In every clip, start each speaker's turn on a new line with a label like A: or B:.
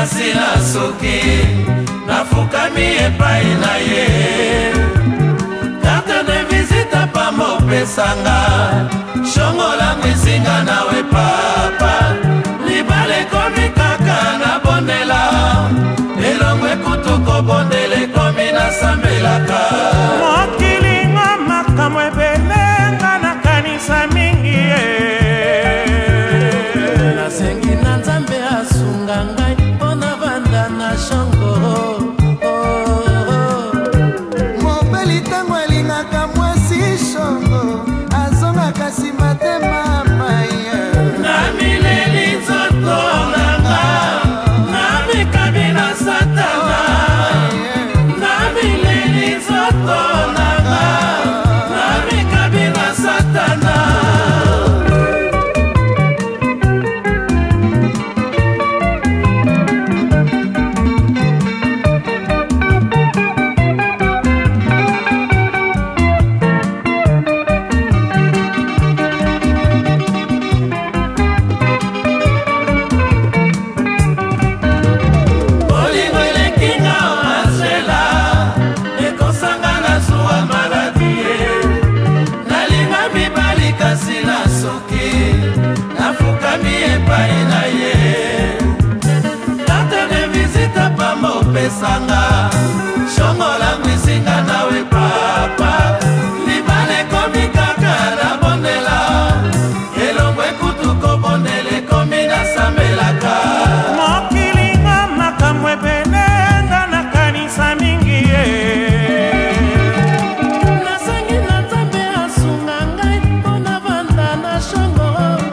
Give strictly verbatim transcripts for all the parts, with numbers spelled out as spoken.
A: kasi na suki nafukami epai na ye carte de visite pa mopesanga shongola mwisinga nawe papa libale komi kaka na bondela elongwe kutuko bondele komi na sambelaka
B: mokilinga makambo ebelenga na kanisa mingi ye
A: nasengi na nzambe asunga ngai mpona vanda na shongo
C: mobeli ntango alingaka mwasi shongo azongaka nsima te mama ye
A: na mileli nzoto nanga na mikabi na satana na mileli nzoto nanga na mikabi na satana pesanga shongola mwisinga nawe papa libale komi kaka na bondela elongwe kutuko bondele komi na sambelaka
B: mokilinga makambo ebelenga na kanisa mingi ye
A: nasangi na nzambe asunga ngai mpona vanda na shongo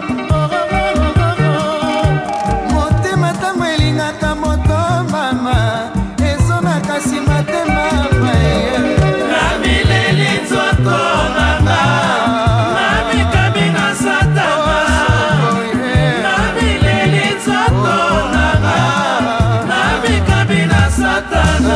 C: motema ntango elingaka moto mama nsima te mama
A: na mileli nzoto nanga na mikabi na satana na mileli nzoto nanga na mikabi na satana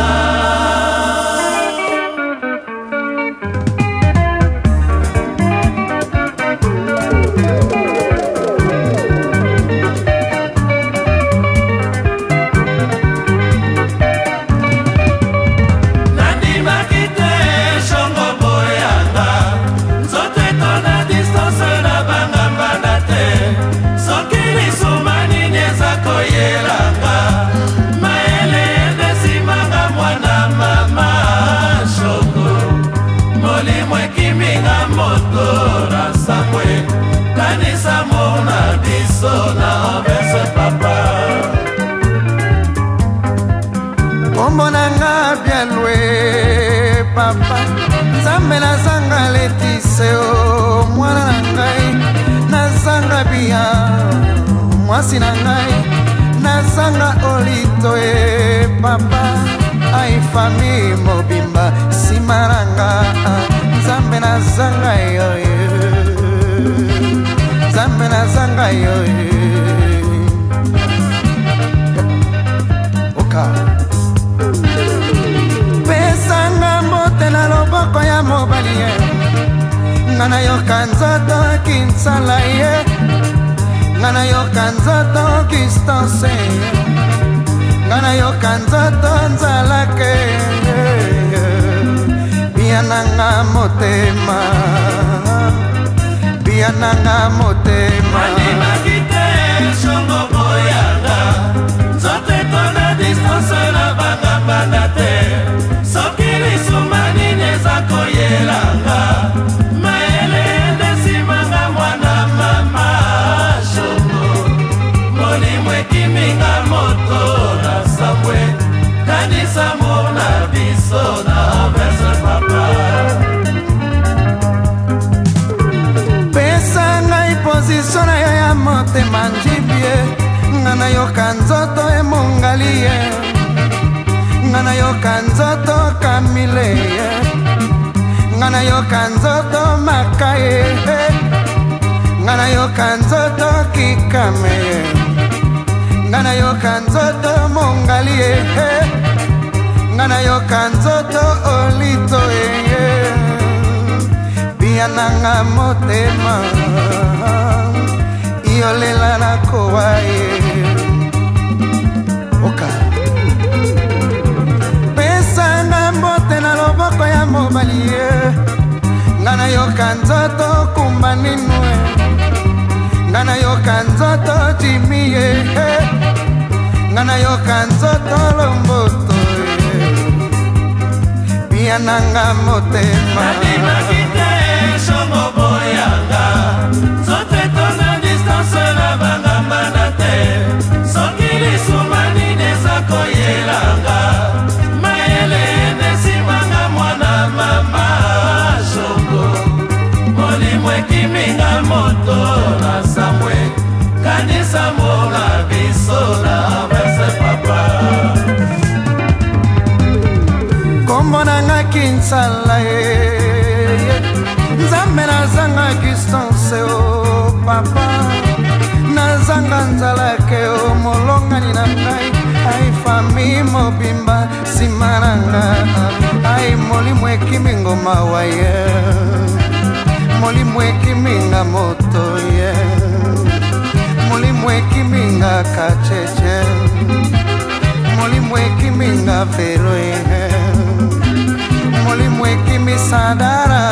C: omonanga bialwe papa nzambe nazanga letise o mwana na ngai nazanga bia mwasi na ngai nazanga olito e papa ai fami mobimba nsima nanga nzambe nazanga yo nzambe nazanga yo oka pesanga mbote na loboko ya mobali ye nga nayoka nzoto kinsala ye nga nayoka nzoto kistanse ye nga nayoka nzoto nzalake biananga motema biananga motema
A: animakite shongo boyanga nzoto etona distance na bangambanda te soki lisuma nini eza koyelanga mayele endesimanga mwana mama shongo molimo ekiminga moto na sambwe kanisa mona biso na verse papa
C: pesa ngai pozisio na yo ya motema njibie nga nayoka nzoto emongali ye nga nayoka nzoto kamile ye nga nayoka nzoto makaye nga nayoka nzoto kikame ye nga nayoka nzoto mongali ye nga nayoka nzoto olito ye biananga motema iolela na kowa ye oka yoka nzoto kumba ninue ngana yoka nzoto jimie ngana yoka nzoto lomboto bia nanga motema
A: Nadima kite shongo boyanga Zote tona distance na banga mandate Sokili sumani neza koyelanga Mayele nesi manga mwana mama shongo Moli mweki minga moto na samwe Kanisa mola biso na verse papa
C: Kombonanga kinsala Nzambe nazanga distance o papa Nazanga nzalake o molongani na ngai Ai fami mobimba simananga Ai moli mweki mingo mawaye Moli mweki minga moto ye Moli mweki minga kacheche Moli mweki minga fero ye Moli mweki misadara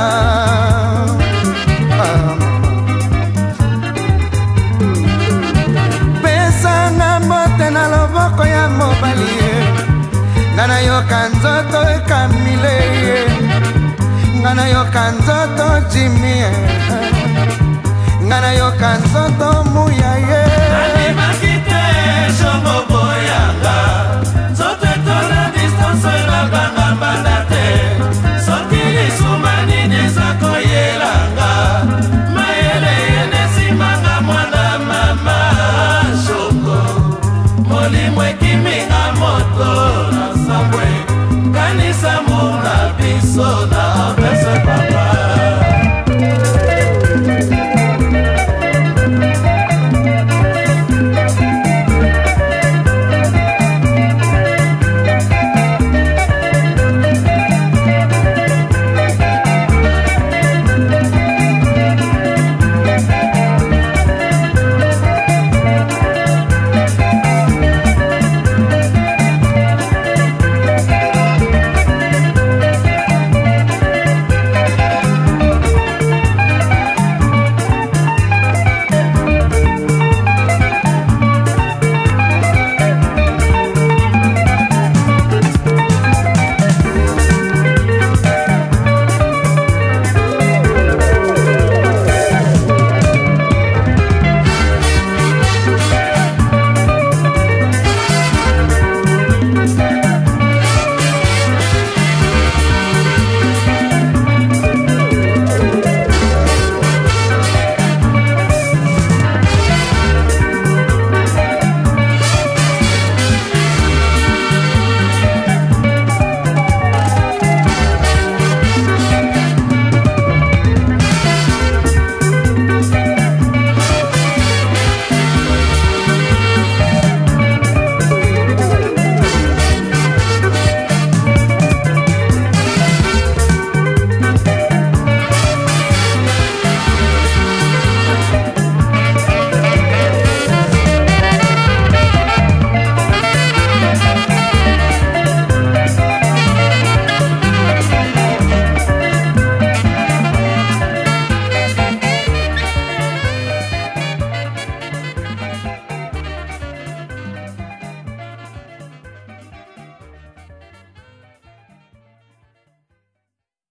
C: Pesa nga mote na loboko ya mobali Ngana yoka nzoto ekamile Ngana yoka nzoto jimie Ngana yoka nzoto muya ye
A: Nadima kite shongo boyanga Zote tona distance na banga mandate Sokili sumani neza koyelanga Mayele yenesi manga mwana mama shongo Moli mweki minga moto na sambwe Kanisa muna biso na verse papa